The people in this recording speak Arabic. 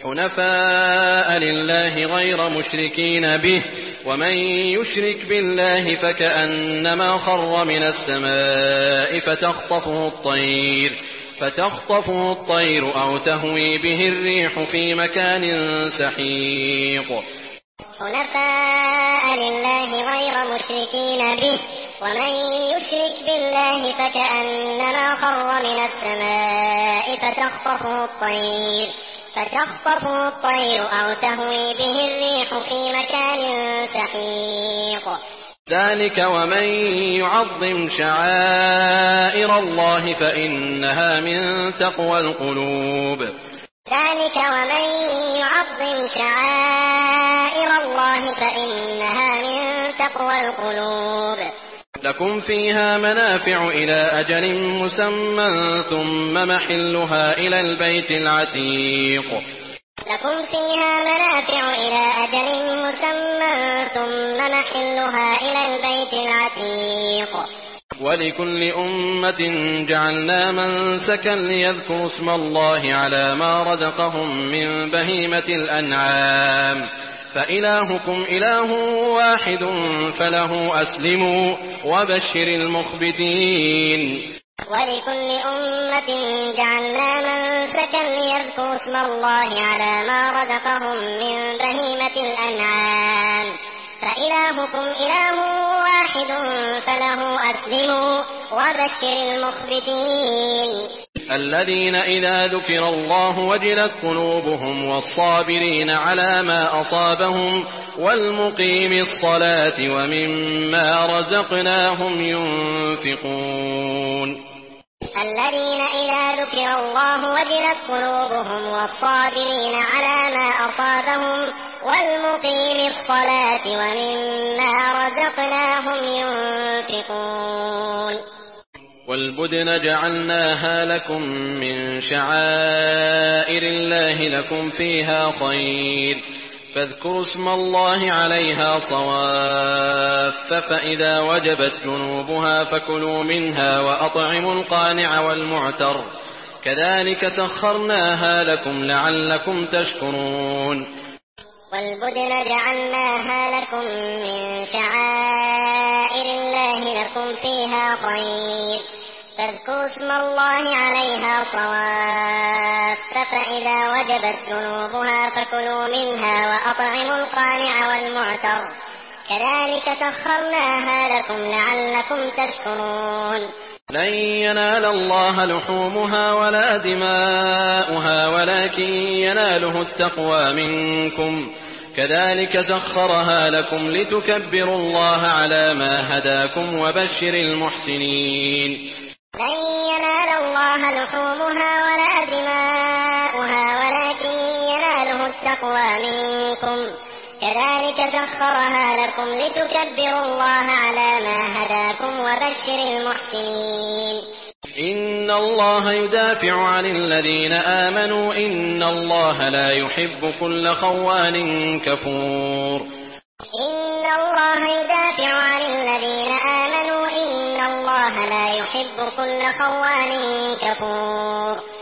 حنفاء لله غير مشركين به ومن يشرك بالله فكأنما خر من السماء فتخطفه الطير أو تهوي به الريح في مكان سحيق. حنفاء لله غير مشركين به ومن يشرك بالله فكأنما خر من السماء فتخطفه الطير أو تهوي به الريح في مكان سحيق. ذلك ومن يعظم شعائر الله فإنها من تقوى القلوب. ذلك ومن يعظم شعائر الله فإنها من تقوى القلوب. لكم فيها منافع إلى أجل مسمى ثم محلها إلى البيت العتيق. لكم فيها منافع إلى أجل مسمى ثم محلها إلى البيت العتيق. ولكل أمة جعلنا منسكا ليذكروا اسم الله على ما رزقهم من بهيمة الأنعام فإلهكم إله واحد فله أسلموا وبشر المخبتين. ولكل أمة جعلنا منسكا ليذكروا اسم الله على ما رزقهم من بهيمة الأنعام فإلهكم إله واحد فله أسلموا وبشر المخبتين. الذين إذا ذكر الله وجلت قلوبهم والصابرين على ما أصابهم والمقيم الصلاة ومما رزقناهم ينفقون. الذين إذا ذكر الله وجلت قلوبهم والصابرين على ما أصابهم والمقيم الصلاة ومما رزقناهم ينفقون. والبدن جعلناها لكم من شعائر الله لكم فيها خير فاذكروا اسم الله عليها صواف فإذا وجبت جنوبها فكلوا منها وأطعموا القانع والمعتر كذلك سخرناها لكم لعلكم تشكرون. والبدن جعلناها لكم من شعائر الله لكم فيها خير فاذكروا اسم الله عليها صواف فإذا وجبت جنوبها فكلوا منها وأطعموا القانع والمعتر كذلك سخرناها لكم لعلكم تشكرون. لن ينال الله لحومها ولا دماؤها ولكن يناله التقوى منكم كذلك سخرها لكم لتكبروا الله على ما هداكم وبشر المحسنين. لن ينال الله لحومها ولا دماؤها ولكن يناله التقوى منكم كذلك سخرها لكم لتكبروا الله على ما هداكم وبشر المحسنين. إن الله يدافع عن الذين آمنوا إن الله لا يحب كل خوان كفور. إن الله يدافع عن الذين آمنوا إن الله لا يحب كل خوان كفور.